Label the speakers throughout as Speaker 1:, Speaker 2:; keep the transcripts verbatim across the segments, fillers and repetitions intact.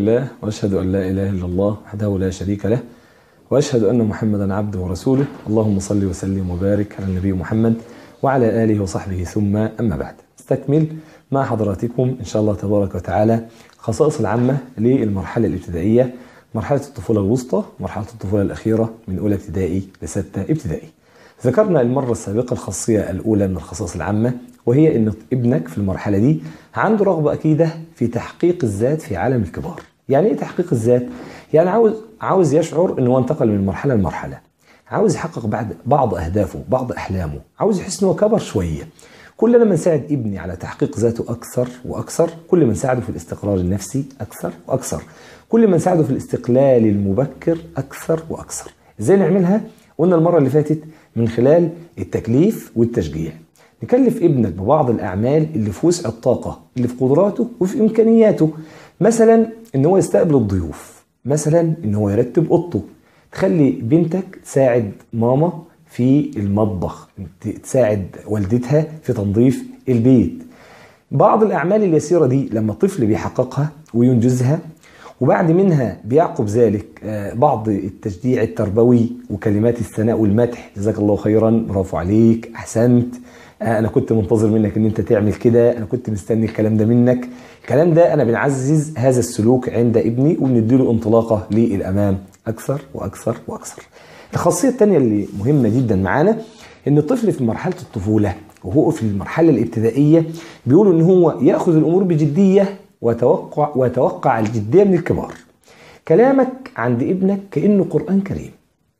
Speaker 1: لله وأشهد أن لا إله إلا الله وحده لا شريك له وأشهد أن محمدا عبده ورسوله. اللهم صل وسلم وبارك على النبي محمد وعلى آله وصحبه ثم أما بعد. استكمل مع حضراتكم إن شاء الله تبارك وتعالى خصائص العامة للمرحلة الابتدائية، مرحلة الطفولة الوسطى، مرحلة الطفولة الأخيرة من أولى ابتدائي لستة ابتدائي. ذكرنا المرة السابقة الخاصية الأولى من الخصائص العامة، وهي أن ابنك في المرحلة دي عنده رغبة أكيدة في تحقيق الذات في عالم الكبار. يعني إيه تحقيق الذات؟ يعني عاوز عاوز يشعر أنه انتقل من مرحلة لمرحلة، عاوز يحقق بعد بعض أهدافه، بعض أحلامه، عاوز يحس أنه كبر شوية. كل ما نساعد ابني على تحقيق ذاته أكثر وأكثر، كل ما نساعده في الاستقرار النفسي أكثر وأكثر، كل ما نساعده في الاستقلال المبكر أكثر وأكثر. إزاي نعملها؟ قلنا المرة اللي فاتت من خلال التكليف والتشجيع. نكلف ابنك ببعض الأعمال اللي في وسع الطاقة، اللي في قدراته وفي إمكانياته. مثلا إن هو يستقبل الضيوف، مثلا إن هو يرتب أوضته. تخلي بنتك تساعد ماما في المطبخ، تساعد والدتها في تنظيف البيت. بعض الأعمال اليسيرة دي لما الطفل بيحققها وينجزها، وبعد منها بيعقب ذلك بعض التشجيع التربوي وكلمات الثناء والمدح، جزاك الله خيرا، برافو عليك، أحسنت، أنا كنت منتظر منك أن أنت تعمل كده، أنا كنت مستني الكلام ده منك. الكلام ده أنا بنعزز هذا السلوك عند ابني وبنديله انطلاقة للأمام أكثر وأكثر وأكثر. الخاصية الثانية اللي مهمة جدا معانا أن الطفل في مرحلة الطفولة وهو في المرحلة الابتدائية بيقولوا أن هو يأخذ الأمور بجدية وتوقع وتوقع الجدية من الكبار. كلامك عند ابنك كأنه قرآن كريم،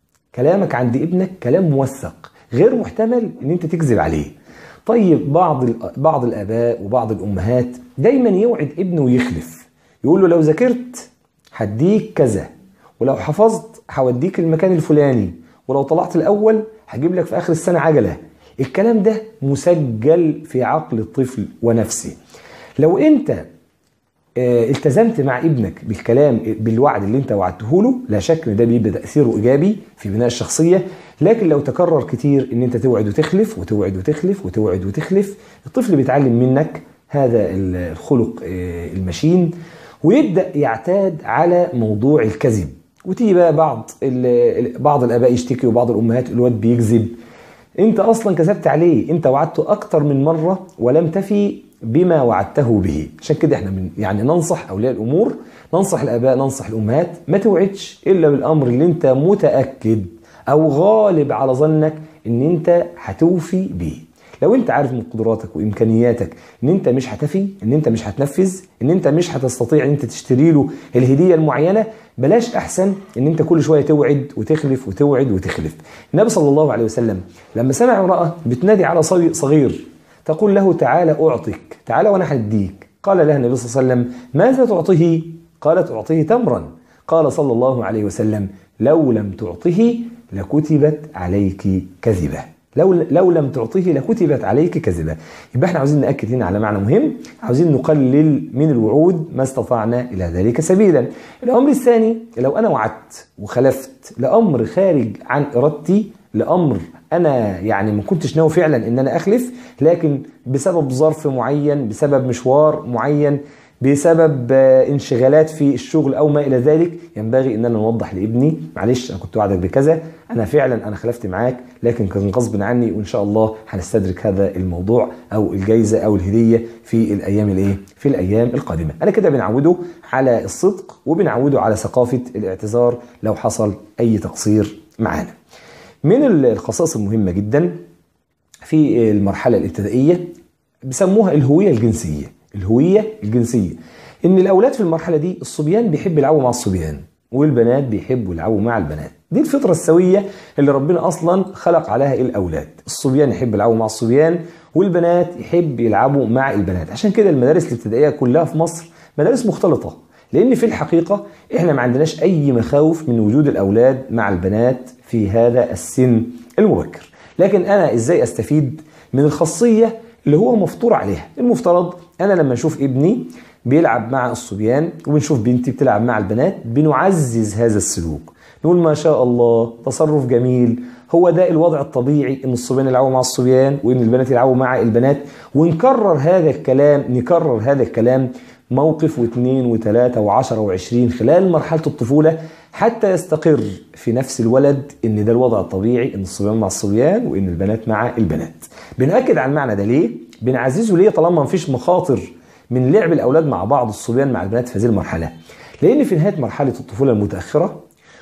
Speaker 1: كلامك عند ابنك كلام موثق غير محتمل ان انت تكذب عليه. طيب بعض بعض الآباء وبعض الأمهات دايما يوعد ابنه ويخلف، يقول له لو ذاكرت هديك كذا، ولو حفظت هوديك المكان الفلاني، ولو طلعت الأول هجيب لك في آخر السنة عجلة. الكلام ده مسجل في عقل الطفل ونفسه. لو انت التزمت مع ابنك بالكلام بالوعد اللي انت وعدته له، لا شك ان ده بيبقى تأثيره ايجابي في بناء الشخصية. لكن لو تكرر كتير ان انت توعد وتخلف وتوعد وتخلف وتوعد وتخلف، الطفل بيتعلم منك هذا الخلق المشين ويبدأ يعتاد على موضوع الكذب. وتيجي بقى بعض بعض الآباء يشتكي وبعض الأمهات الواد بيكذب. انت اصلا كذبت عليه، انت وعدته اكتر من مرة ولم تفي بما وعدته به. عشان كده احنا من يعني ننصح اولياء الامور، ننصح الاباء، ننصح الامهات، ما توعدش الا بالامر اللي انت متاكد او غالب على ظنك ان انت هتوفي به. لو انت عارف من قدراتك وامكانياتك ان انت مش هتفي، ان انت مش هتنفذ، ان انت مش هتستطيع ان انت تشتري له الهديه المعينه، بلاش احسن ان انت كل شويه توعد وتخلف وتوعد وتخلف. النبي صلى الله عليه وسلم لما سمع امراه بتنادي على صغير تقول له تعالى أعطيك، تعالى وأنا هديك، قال لها النبي صلى الله عليه وسلم ماذا تعطيه؟ قالت أعطيه تمرا. قال صلى الله عليه وسلم لو لم تعطه لكتبت عليك كذبة، لو, لو لم تعطيه لكتبت عليك كذبة. يبقى احنا عاوزين نأكد هنا على معنى مهم، عاوزين نقلل من الوعود ما استطعنا إلى ذلك سبيلا. الأمر الثاني، لو أنا وعدت وخلفت لأمر خارج عن إرادتي، لأمر أنا يعني ما كنتش ناوي فعلا إن أنا أخلف، لكن بسبب ظرف معين، بسبب مشوار معين، بسبب انشغالات في الشغل أو ما إلى ذلك، ينبغي إن أنا نوضح لابني معلش أنا كنت وعدك بكذا، أنا فعلا أنا خلفت معاك لكن كان غصب عني، وإن شاء الله هنستدرك هذا الموضوع أو الجايزة أو الهدية في الأيام الإيه؟ في الأيام القادمة. أنا كده بنعوده على الصدق وبنعوده على ثقافة الاعتذار لو حصل أي تقصير معانا. من الخصائص المهمة جدا في المرحلة الابتدائية بيسموها الهوية الجنسية. الهوية الجنسية إن الأولاد في المرحلة دي الصبيان بيحب يلعبوا مع الصبيان والبنات بيحبوا يلعبوا مع البنات. دي الفطرة السوية اللي ربنا أصلا خلق عليها الأولاد. الصبيان يحب يلعبوا مع الصبيان والبنات يحب يلعبوا مع البنات. عشان كده المدارس الابتدائية كلها في مصر مدارس مختلطة، لأن في الحقيقة إحنا ما عندناش أي مخاوف من وجود الأولاد مع البنات في هذا السن المبكر. لكن أنا إزاي أستفيد من الخاصية اللي هو مفطور عليها؟ المفترض أنا لما أشوف ابني بيلعب مع الصبيان وبنشوف بنتي بتلعب مع البنات بنعزز هذا السلوك، نقول ما شاء الله تصرف جميل، هو ده الوضع الطبيعي ان الصبيان يلعبوا مع الصبيان وان البنات يلعبوا مع البنات. ونكرر هذا الكلام، نكرر هذا الكلام موقف واثنين وثلاثة وعشرة وعشرين خلال مرحلة الطفولة حتى يستقر في نفس الولد ان ده الوضع الطبيعي، ان الصبيان مع الصبيان وان البنات مع البنات. بنأكد على المعنى ده ليه؟ بنعززه ليه طالما مفيش مخاطر من لعب الاولاد مع بعض، الصبيان مع البنات في هذه المرحلة؟ لان في نهاية مرحلة الطفولة المتأخرة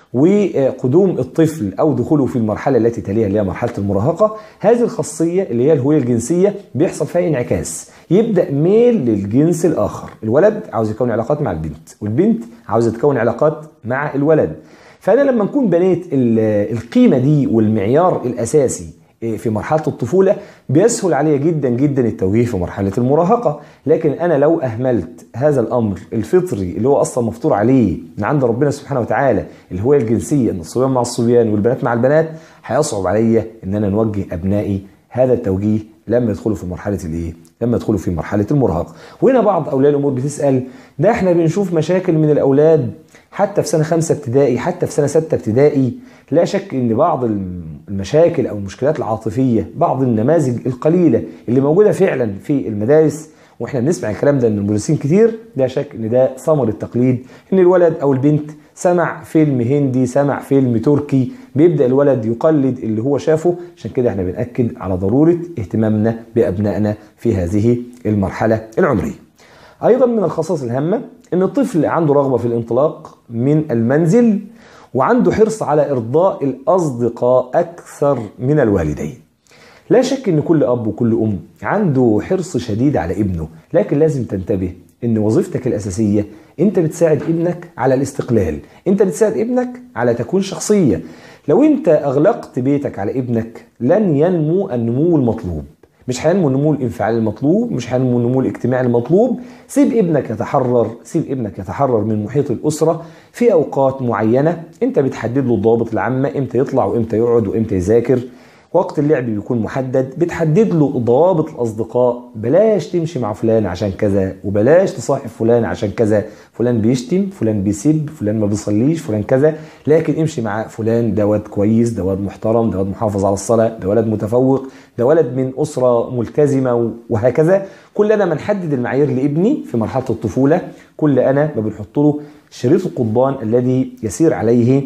Speaker 1: وقدوم الطفل او دخوله في المرحله التي تليها اللي هي مرحله المراهقه، هذه الخاصيه اللي هي الهويه الجنسيه بيحصل فيها انعكاس، يبدا ميل للجنس الاخر. الولد عاوز يكون علاقات مع البنت والبنت عاوزه تكون علاقات مع الولد. فانا لما نكون بنيت القيمه دي والمعيار الاساسي في مرحله الطفوله بيسهل عليا جدا جدا التوجيه في مرحله المراهقه. لكن انا لو اهملت هذا الامر الفطري اللي هو اصلا مفطور عليه من عند ربنا سبحانه وتعالى، الهويه الجنسيه ان الصبيان مع الصبيان والبنات مع البنات، هيصعب عليا ان انا نوجه ابنائي هذا التوجيه لما يدخلوا في مرحله الايه؟ لما يدخلوا في مرحله المراهقه. وهنا بعض اولياء الامور بتسال، ده احنا بنشوف مشاكل من الاولاد حتى في سنه خمسه ابتدائي، حتى في سنه سته ابتدائي. لا شك ان بعض المشاكل او المشكلات العاطفيه، بعض النماذج القليله اللي موجوده فعلا في المدارس، واحنا بنسمع الكلام ده من المدرسين كتير، لا شك ان ده ثمر التقليد، ان الولد او البنت سمع فيلم هندي، سمع فيلم تركي، بيبدا الولد يقلد اللي هو شافه. عشان كده احنا بنأكد على ضروره اهتمامنا بابنائنا في هذه المرحله العمريه. ايضا من الخصائص الهامه ان الطفل عنده رغبه في الانطلاق من المنزل، وعنده حرص على ارضاء الاصدقاء اكثر من الوالدين. لا شك ان كل اب وكل ام عنده حرص شديد على ابنه، لكن لازم تنتبه ان وظيفتك الاساسيه انت بتساعد ابنك على الاستقلال، انت بتساعد ابنك على تكوين شخصيه. لو انت اغلقت بيتك على ابنك لن ينمو النمو المطلوب، مش هينمو النمو الانفعالي المطلوب، مش هينمو النمو الاجتماعي المطلوب. سيب ابنك يتحرر، سيب ابنك يتحرر من محيط الاسره في اوقات معينه انت بتحدد له الضوابط العامه، امتى يطلع وامتى يقعد وامتى يذاكر. وقت اللعب بيكون محدد، بتحدد له ضوابط الاصدقاء، بلاش تمشي مع فلان عشان كذا، وبلاش تصاحب فلان عشان كذا، فلان بيشتم، فلان بيسب، فلان ما بيصليش، فلان كذا، لكن امشي مع فلان، ده واد كويس، ده واد محترم، ده واد محافظ على الصلاه، ده ولد متفوق، ده ولد من اسره ملتزمه، وهكذا. كل انا ما نحدد المعايير لابني في مرحله الطفوله، كل انا ما بنحط له شريط القضبان الذي يسير عليه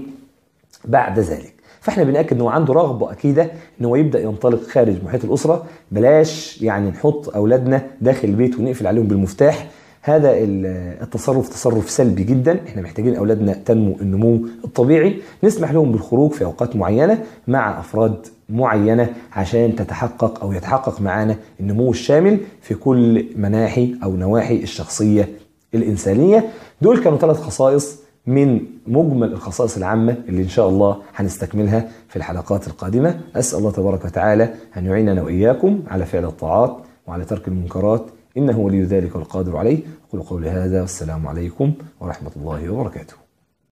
Speaker 1: بعد ذلك. فاحنا بنأكد انه عنده رغبه اكيده ان هو يبدا ينطلق خارج محيط الاسره. بلاش يعني نحط اولادنا داخل البيت ونقفل عليهم بالمفتاح، هذا التصرف تصرف سلبي جدا. احنا محتاجين اولادنا تنمو النمو الطبيعي، نسمح لهم بالخروج في اوقات معينه مع افراد معينه عشان تتحقق او يتحقق معانا النمو الشامل في كل مناحي او نواحي الشخصيه الانسانيه. دول كانوا ثلاث خصائص من مجمل الخصائص العامة اللي إن شاء الله هنستكملها في الحلقات القادمة. أسأل الله تبارك وتعالى أن يعيننا وإياكم على فعل الطاعات وعلى ترك المنكرات، إنه ولي ذلك والقادر عليه. أقول قولي هذا والسلام عليكم ورحمة الله وبركاته.